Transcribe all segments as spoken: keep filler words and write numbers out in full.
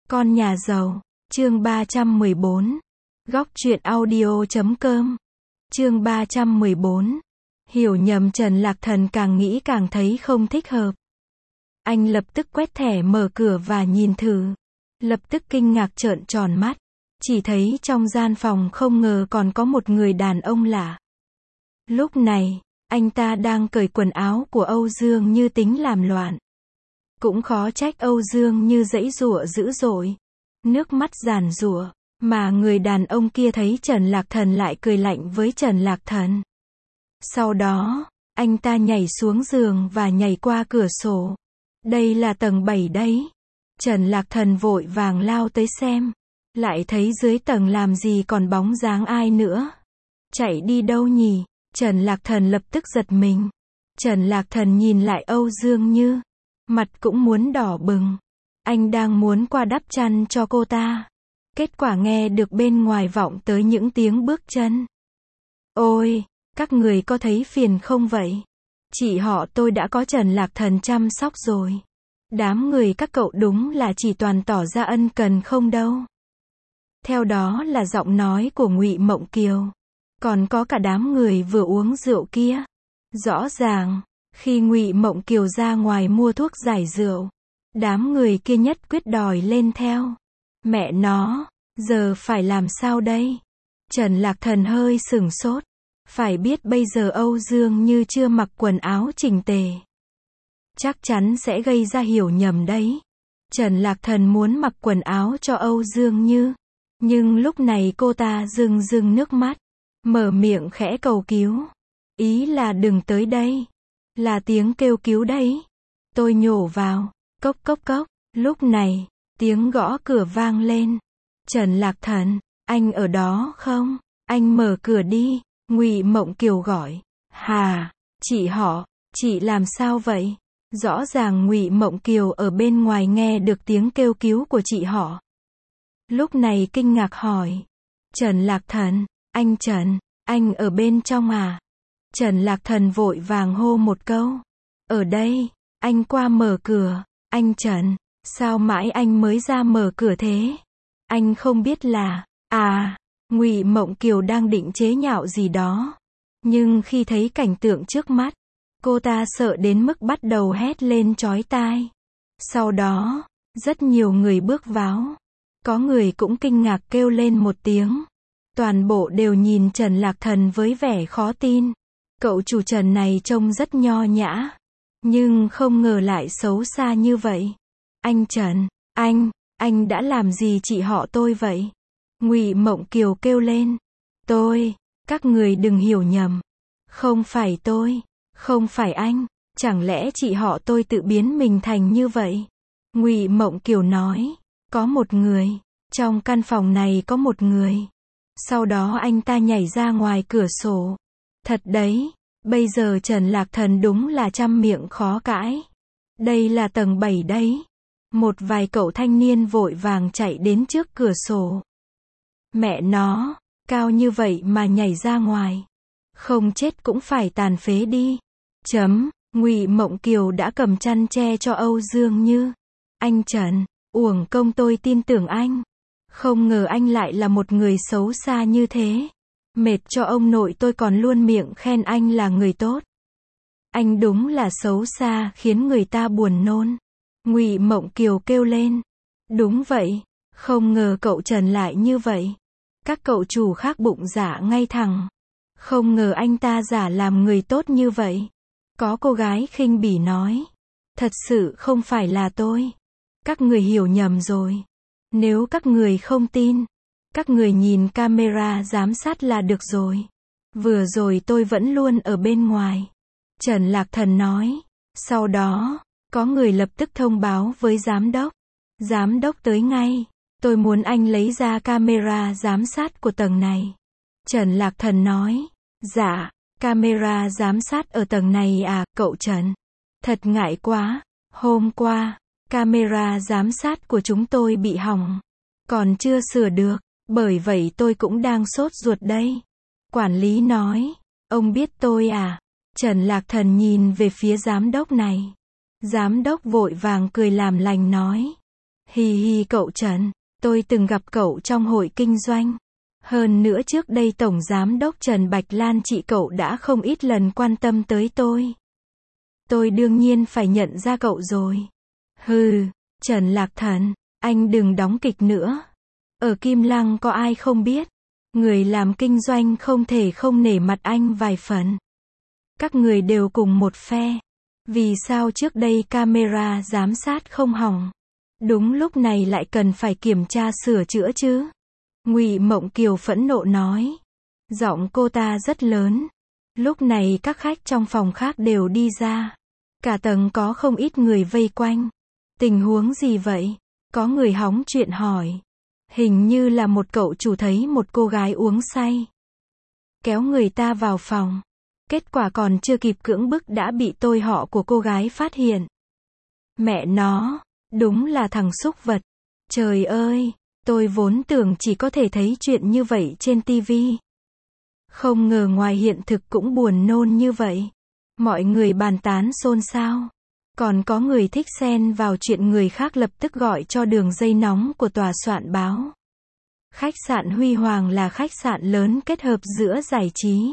Con nhà giàu, chương ba trăm mười bốn. Góc truyện audio chấm com. Chương ba trăm mười bốn. Hiểu nhầm. Trần Lạc Thần càng nghĩ càng thấy không thích hợp. Anh lập tức quét thẻ mở cửa và nhìn thử. Lập tức kinh ngạc trợn tròn mắt. Chỉ thấy trong gian phòng không ngờ còn có một người đàn ông lạ. Lúc này, anh ta đang cởi quần áo của Âu Dương Như tính làm loạn. Cũng khó trách Âu Dương Như giãy giụa dữ dội. Nước mắt giàn giụa. Mà người đàn ông kia thấy Trần Lạc Thần lại cười lạnh với Trần Lạc Thần. Sau đó, anh ta nhảy xuống giường và nhảy qua cửa sổ. Đây là tầng bảy đấy. Trần Lạc Thần vội vàng lao tới xem. Lại thấy dưới tầng làm gì còn bóng dáng ai nữa. Chạy đi đâu nhỉ? Trần Lạc Thần lập tức giật mình. Trần Lạc Thần nhìn lại Âu Dương Như. Mặt cũng muốn đỏ bừng. Anh đang muốn qua đắp chăn cho cô ta. Kết quả nghe được bên ngoài vọng tới những tiếng bước chân. Ôi, các người có thấy phiền không vậy? Chị họ tôi đã có Trần Lạc Thần chăm sóc rồi. Đám người các cậu đúng là chỉ toàn tỏ ra ân cần không đâu. Theo đó là giọng nói của Ngụy Mộng Kiều. Còn có cả đám người vừa uống rượu kia. Rõ ràng, khi Ngụy Mộng Kiều ra ngoài mua thuốc giải rượu, đám người kia nhất quyết đòi lên theo. Mẹ nó, giờ phải làm sao đây? Trần Lạc Thần hơi sửng sốt. Phải biết bây giờ Âu Dương Như chưa mặc quần áo chỉnh tề. Chắc chắn sẽ gây ra hiểu nhầm đấy. Trần Lạc Thần muốn mặc quần áo cho Âu Dương Như. Nhưng lúc này cô ta rưng rưng nước mắt. Mở miệng khẽ cầu cứu. Ý là đừng tới đây. Là tiếng kêu cứu đấy. Tôi nhổ vào. Cốc cốc cốc. Lúc này, tiếng gõ cửa vang lên. Trần Lạc Thần, anh ở đó không? Anh mở cửa đi. Ngụy Mộng Kiều gọi. Hà, chị họ, chị làm sao vậy? Rõ ràng Ngụy Mộng Kiều ở bên ngoài nghe được tiếng kêu cứu của chị họ. Lúc này kinh ngạc hỏi. Trần Lạc Thần, anh Trần, anh ở bên trong à? Trần Lạc Thần vội vàng hô một câu. Ở đây, anh qua mở cửa. Anh Trần, sao mãi anh mới ra mở cửa thế? Anh không biết là, à, Ngụy Mộng Kiều đang định chế nhạo gì đó. Nhưng khi thấy cảnh tượng trước mắt, cô ta sợ đến mức bắt đầu hét lên chói tai. Sau đó, rất nhiều người bước vào. Có người cũng kinh ngạc kêu lên một tiếng. Toàn bộ đều nhìn Trần Lạc Thần với vẻ khó tin. Cậu chủ Trần này trông rất nho nhã. Nhưng không ngờ lại xấu xa như vậy. Anh Trần, anh, anh đã làm gì chị họ tôi vậy? Ngụy Mộng Kiều kêu lên. Tôi, các người đừng hiểu nhầm. Không phải tôi, không phải anh, chẳng lẽ chị họ tôi tự biến mình thành như vậy? Ngụy Mộng Kiều nói. Có một người, trong căn phòng này có một người. Sau đó anh ta nhảy ra ngoài cửa sổ. Thật đấy, bây giờ Trần Lạc Thần đúng là trăm miệng khó cãi. Đây là tầng bảy đấy. Một vài cậu thanh niên vội vàng chạy đến trước cửa sổ. Mẹ nó, cao như vậy mà nhảy ra ngoài. Không chết cũng phải tàn phế đi. Chấm, Ngụy Mộng Kiều đã cầm chăn che cho Âu Dương Như. Anh Trần, uổng công tôi tin tưởng anh. Không ngờ anh lại là một người xấu xa như thế. Mệt cho ông nội tôi còn luôn miệng khen anh là người tốt. Anh đúng là xấu xa khiến người ta buồn nôn. Ngụy Mộng Kiều kêu lên. Đúng vậy, không ngờ cậu Trần lại như vậy. Các cậu chủ khác bụng dạ ngay thẳng. Không ngờ anh ta giả làm người tốt như vậy. Có cô gái khinh bỉ nói. Thật sự không phải là tôi. Các người hiểu nhầm rồi. Nếu các người không tin, các người nhìn camera giám sát là được rồi. Vừa rồi tôi vẫn luôn ở bên ngoài. Trần Lạc Thần nói. Sau đó, có người lập tức thông báo với giám đốc. Giám đốc tới ngay. Tôi muốn anh lấy ra camera giám sát của tầng này. Trần Lạc Thần nói. Dạ, camera giám sát ở tầng này à, cậu Trần? Thật ngại quá. Hôm qua, camera giám sát của chúng tôi bị hỏng. Còn chưa sửa được. Bởi vậy tôi cũng đang sốt ruột đây. Quản lý nói. Ông biết tôi à? Trần Lạc Thần nhìn về phía giám đốc này. Giám đốc vội vàng cười làm lành nói. Hi hi cậu Trần, tôi từng gặp cậu trong hội kinh doanh. Hơn nữa trước đây Tổng Giám đốc Trần Bạch Lan chị cậu đã không ít lần quan tâm tới tôi. Tôi đương nhiên phải nhận ra cậu rồi. Hừ, Trần Lạc Thần, anh đừng đóng kịch nữa. Ở Kim Lăng có ai không biết. Người làm kinh doanh không thể không nể mặt anh vài phần. Các người đều cùng một phe. Vì sao trước đây camera giám sát không hỏng? Đúng lúc này lại cần phải kiểm tra sửa chữa chứ? Ngụy Mộng Kiều phẫn nộ nói. Giọng cô ta rất lớn. Lúc này các khách trong phòng khác đều đi ra. Cả tầng có không ít người vây quanh. Tình huống gì vậy? Có người hóng chuyện hỏi. Hình như là một cậu chủ thấy một cô gái uống say. Kéo người ta vào phòng. Kết quả còn chưa kịp cưỡng bức đã bị tôi họ của cô gái phát hiện. Mẹ nó, đúng là thằng súc vật. Trời ơi, tôi vốn tưởng chỉ có thể thấy chuyện như vậy trên tivi. Không ngờ ngoài hiện thực cũng buồn nôn như vậy. Mọi người bàn tán xôn xao. Còn có người thích xen vào chuyện người khác lập tức gọi cho đường dây nóng của tòa soạn báo. Khách sạn Huy Hoàng là khách sạn lớn kết hợp giữa giải trí,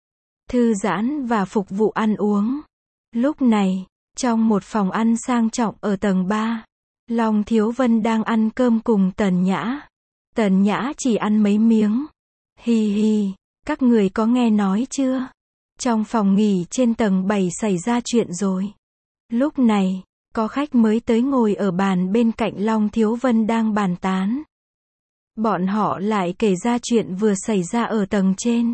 thư giãn và phục vụ ăn uống. Lúc này, trong một phòng ăn sang trọng ở tầng ba, Long Thiếu Vân đang ăn cơm cùng Tần Nhã. Tần Nhã chỉ ăn mấy miếng. Hi hi, các người có nghe nói chưa? Trong phòng nghỉ trên tầng bảy xảy ra chuyện rồi. Lúc này, có khách mới tới ngồi ở bàn bên cạnh Long Thiếu Vân đang bàn tán. Bọn họ lại kể ra chuyện vừa xảy ra ở tầng trên.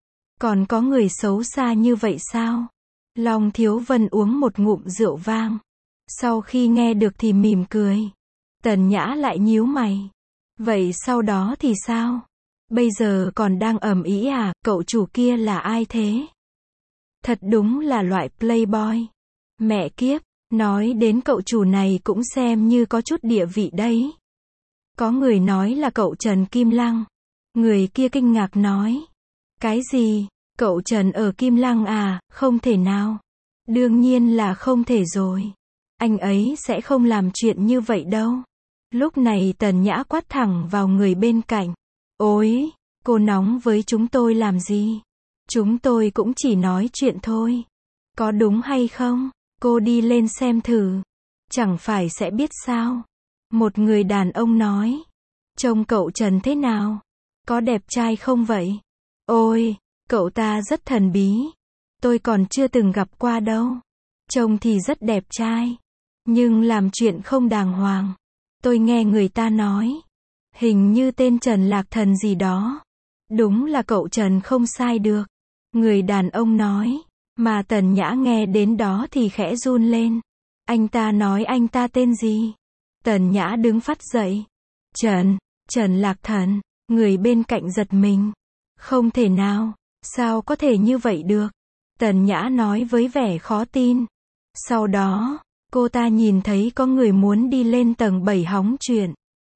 Còn có người xấu xa như vậy sao? Long Thiếu Vân uống một ngụm rượu vang. Sau khi nghe được thì mỉm cười. Tần Nhã lại nhíu mày. Vậy sau đó thì sao? Bây giờ còn đang ầm ĩ à, cậu chủ kia là ai thế? Thật đúng là loại playboy. Mẹ kiếp, nói đến cậu chủ này cũng xem như có chút địa vị đấy. Có người nói là cậu Trần Kim Lăng. Người kia kinh ngạc nói. Cái gì? Cậu Trần ở Kim Lăng à? Không thể nào. Đương nhiên là không thể rồi. Anh ấy sẽ không làm chuyện như vậy đâu. Lúc này Tần Nhã quát thẳng vào người bên cạnh. Ôi, cô nóng với chúng tôi làm gì? Chúng tôi cũng chỉ nói chuyện thôi. Có đúng hay không? Cô đi lên xem thử. Chẳng phải sẽ biết sao? Một người đàn ông nói. Trông cậu Trần thế nào? Có đẹp trai không vậy? Ôi, cậu ta rất thần bí. Tôi còn chưa từng gặp qua đâu. Trông thì rất đẹp trai. Nhưng làm chuyện không đàng hoàng. Tôi nghe người ta nói. Hình như tên Trần Lạc Thần gì đó. Đúng là cậu Trần không sai được. Người đàn ông nói. Mà Tần Nhã nghe đến đó thì khẽ run lên. Anh ta nói anh ta tên gì? Tần Nhã đứng phắt dậy. Trần, Trần Lạc Thần. Người bên cạnh giật mình. Không thể nào, sao có thể như vậy được? Tần Nhã nói với vẻ khó tin. Sau đó, cô ta nhìn thấy có người muốn đi lên tầng bảy hóng chuyện.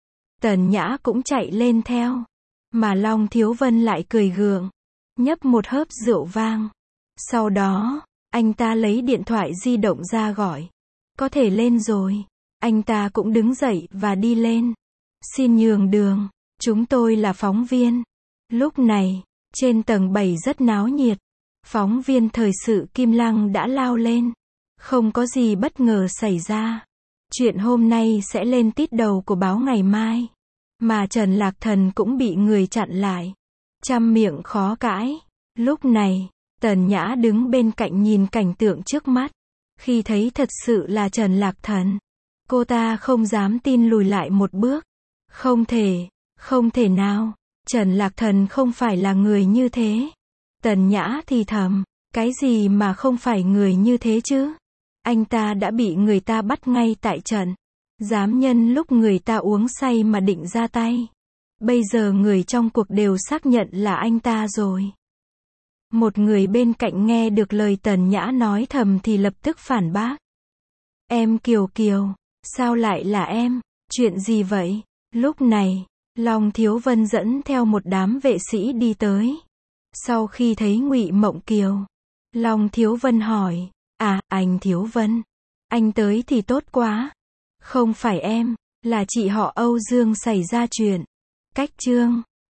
Tần Nhã cũng chạy lên theo. Mà Long Thiếu Vân lại cười gượng. Nhấp một hớp rượu vang. Sau đó, anh ta lấy điện thoại di động ra gọi. Có thể lên rồi. Anh ta cũng đứng dậy và đi lên. Xin nhường đường, chúng tôi là phóng viên. Lúc này, trên tầng bảy rất náo nhiệt. Phóng viên thời sự Kim Lăng đã lao lên. Không có gì bất ngờ xảy ra. Chuyện hôm nay sẽ lên tít đầu của báo ngày mai. Mà Trần Lạc Thần cũng bị người chặn lại. Trăm miệng khó cãi. Lúc này, Tần Nhã đứng bên cạnh nhìn cảnh tượng trước mắt. Khi thấy thật sự là Trần Lạc Thần, cô ta không dám tin lùi lại một bước. Không thể, không thể nào, Trần Lạc Thần không phải là người như thế. Tần Nhã thì thầm, cái gì mà không phải người như thế chứ? Anh ta đã bị người ta bắt ngay tại trận. Dám nhân lúc người ta uống say mà định ra tay. Bây giờ người trong cuộc đều xác nhận là anh ta rồi. Một người bên cạnh nghe được lời Tần Nhã nói thầm thì lập tức phản bác. Em Kiều Kiều, sao lại là em? Chuyện gì vậy? Lúc này, Long Thiếu Vân dẫn theo một đám vệ sĩ đi tới. Sau khi thấy Ngụy Mộng Kiều, Long Thiếu Vân hỏi, à, anh Thiếu Vân, anh tới thì tốt quá. Không phải em, Là chị họ Âu Dương xảy ra chuyện. Cách chương